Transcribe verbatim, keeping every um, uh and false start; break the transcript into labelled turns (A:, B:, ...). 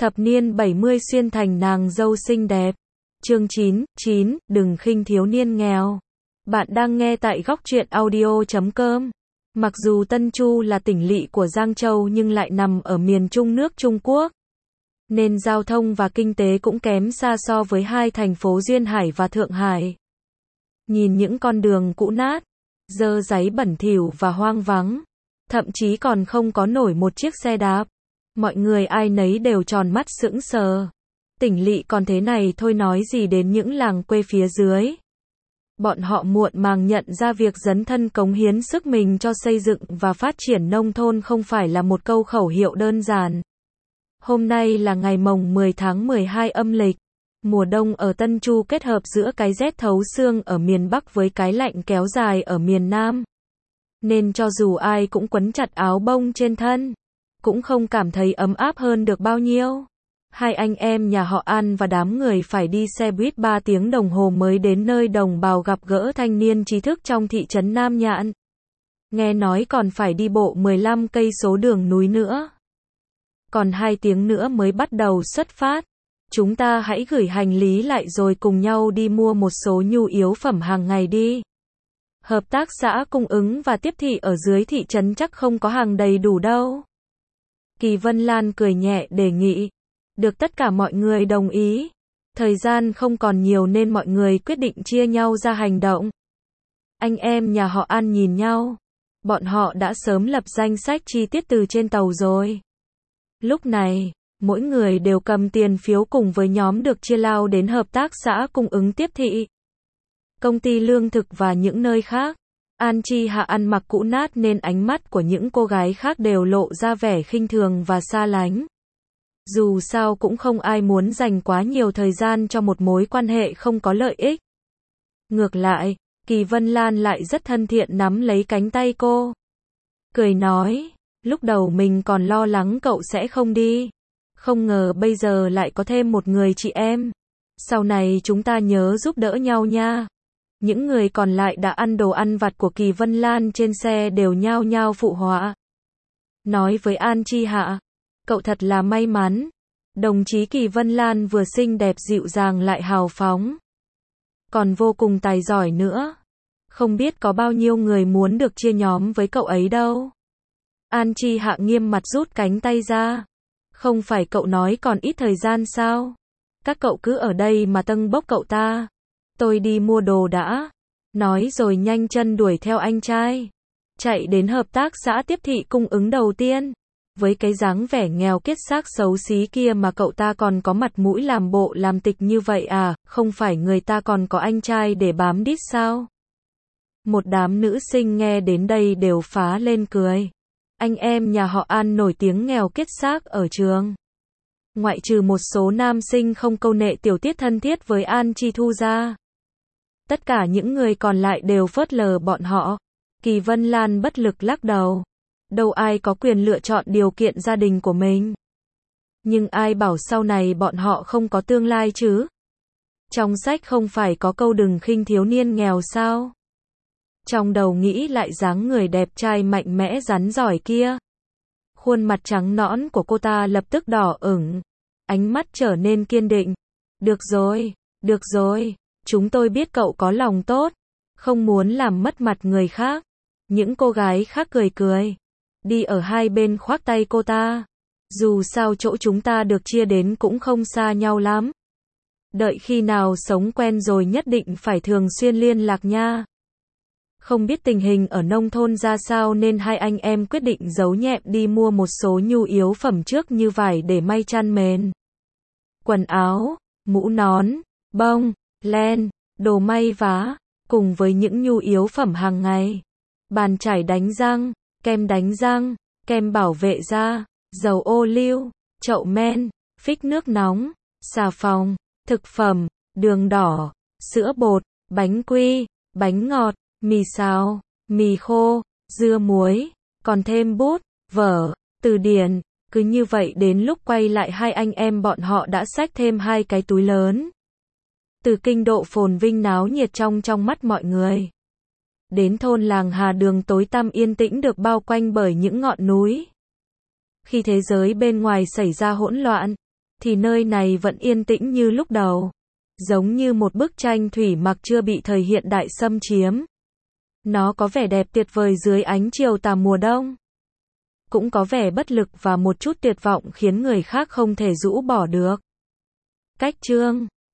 A: Thập niên bảy mươi xuyên thành nàng dâu xinh đẹp. Chương chín, chín, đừng khinh thiếu niên nghèo. Bạn đang nghe tại góc truyện audio chấm com. Mặc dù Tân Chu là tỉnh lỵ của Giang Châu nhưng lại nằm ở miền Trung nước Trung Quốc, nên giao thông và kinh tế cũng kém xa so với hai thành phố Duyên Hải và Thượng Hải. Nhìn những con đường cũ nát, dơ dáy bẩn thỉu và hoang vắng, thậm chí còn không có nổi một chiếc xe đạp. Mọi người ai nấy đều tròn mắt sững sờ. Tỉnh lỵ còn thế này thôi nói gì đến những làng quê phía dưới. Bọn họ muộn màng nhận ra việc dấn thân cống hiến sức mình cho xây dựng và phát triển nông thôn không phải là một câu khẩu hiệu đơn giản. Hôm nay là ngày mồng mười tháng mười hai âm lịch. Mùa đông ở Tân Chu kết hợp giữa cái rét thấu xương ở miền Bắc với cái lạnh kéo dài ở miền Nam. Nên cho dù ai cũng quấn chặt áo bông trên thân, cũng không cảm thấy ấm áp hơn được bao nhiêu. Hai anh em nhà họ An và đám người phải đi xe buýt ba tiếng đồng hồ mới đến nơi đồng bào gặp gỡ thanh niên trí thức trong thị trấn Nam Nhạn. Nghe nói còn phải đi bộ mười lăm cây số đường núi nữa. Còn hai tiếng nữa mới bắt đầu xuất phát. Chúng ta hãy gửi hành lý lại rồi cùng nhau đi mua một số nhu yếu phẩm hàng ngày đi. Hợp tác xã cung ứng và tiếp thị ở dưới thị trấn chắc không có hàng đầy đủ đâu. Kỳ Vân Lan cười nhẹ đề nghị. Được tất cả mọi người đồng ý. Thời gian không còn nhiều nên mọi người quyết định chia nhau ra hành động. Anh em nhà họ An nhìn nhau. Bọn họ đã sớm lập danh sách chi tiết từ trên tàu rồi. Lúc này, mỗi người đều cầm tiền phiếu cùng với nhóm được chia lao đến hợp tác xã cung ứng tiếp thị, công ty lương thực và những nơi khác. An Chi Hạ ăn mặc cũ nát nên ánh mắt của những cô gái khác đều lộ ra vẻ khinh thường và xa lánh. Dù sao cũng không ai muốn dành quá nhiều thời gian cho một mối quan hệ không có lợi ích. Ngược lại, Kỳ Vân Lan lại rất thân thiện nắm lấy cánh tay cô. Cười nói, lúc đầu mình còn lo lắng cậu sẽ không đi. Không ngờ bây giờ lại có thêm một người chị em. Sau này chúng ta nhớ giúp đỡ nhau nha. Những người còn lại đã ăn đồ ăn vặt của Kỳ Vân Lan trên xe đều nhao nhao phụ họa. Nói với An Chi Hạ, cậu thật là may mắn. Đồng chí Kỳ Vân Lan vừa xinh đẹp dịu dàng lại hào phóng, còn vô cùng tài giỏi nữa. Không biết có bao nhiêu người muốn được chia nhóm với cậu ấy đâu. An Chi Hạ nghiêm mặt rút cánh tay ra. Không phải cậu nói còn ít thời gian sao? Các cậu cứ ở đây mà tâng bốc cậu ta. Tôi đi mua đồ đã. Nói rồi nhanh chân đuổi theo anh trai. Chạy đến hợp tác xã tiếp thị cung ứng đầu tiên. Với cái dáng vẻ nghèo kiết xác xấu xí kia mà cậu ta còn có mặt mũi làm bộ làm tịch như vậy à, không phải người ta còn có anh trai để bám đít sao? Một đám nữ sinh nghe đến đây đều phá lên cười. Anh em nhà họ An nổi tiếng nghèo kiết xác ở trường. Ngoại trừ một số nam sinh không câu nệ tiểu tiết thân thiết với An Chi Thu ra, tất cả những người còn lại đều phớt lờ bọn họ. Kỳ Vân Lan bất lực lắc đầu. Đâu ai có quyền lựa chọn điều kiện gia đình của mình. Nhưng ai bảo sau này bọn họ không có tương lai chứ? Trong sách không phải có câu đừng khinh thiếu niên nghèo sao? Trong đầu nghĩ lại dáng người đẹp trai mạnh mẽ rắn giỏi kia. Khuôn mặt trắng nõn của cô ta lập tức đỏ ửng. Ánh mắt trở nên kiên định. Được rồi, được rồi. Chúng tôi biết cậu có lòng tốt. Không muốn làm mất mặt người khác. Những cô gái khác cười cười. Đi ở hai bên khoác tay cô ta. Dù sao chỗ chúng ta được chia đến cũng không xa nhau lắm. Đợi khi nào sống quen rồi nhất định phải thường xuyên liên lạc nha. Không biết tình hình ở nông thôn ra sao nên hai anh em quyết định giấu nhẹm đi mua một số nhu yếu phẩm trước như vải để may chăn mền, quần áo, mũ nón, bông, len, đồ may vá, cùng với những nhu yếu phẩm hàng ngày. Bàn chải đánh răng, kem đánh răng, kem bảo vệ da, dầu ô liu, chậu men, phích nước nóng, xà phòng, thực phẩm, đường đỏ, sữa bột, bánh quy, bánh ngọt, mì xào, mì khô, dưa muối, còn thêm bút, vở, từ điển. Cứ như vậy đến lúc quay lại hai anh em bọn họ đã xách thêm hai cái túi lớn. Từ kinh độ phồn vinh náo nhiệt trong trong mắt mọi người, đến thôn làng Hà Đường tối tăm yên tĩnh được bao quanh bởi những ngọn núi. Khi thế giới bên ngoài xảy ra hỗn loạn, thì nơi này vẫn yên tĩnh như lúc đầu. Giống như một bức tranh thủy mặc chưa bị thời hiện đại xâm chiếm. Nó có vẻ đẹp tuyệt vời dưới ánh chiều tà mùa đông. Cũng có vẻ bất lực và một chút tuyệt vọng khiến người khác không thể rũ bỏ được. Cách chương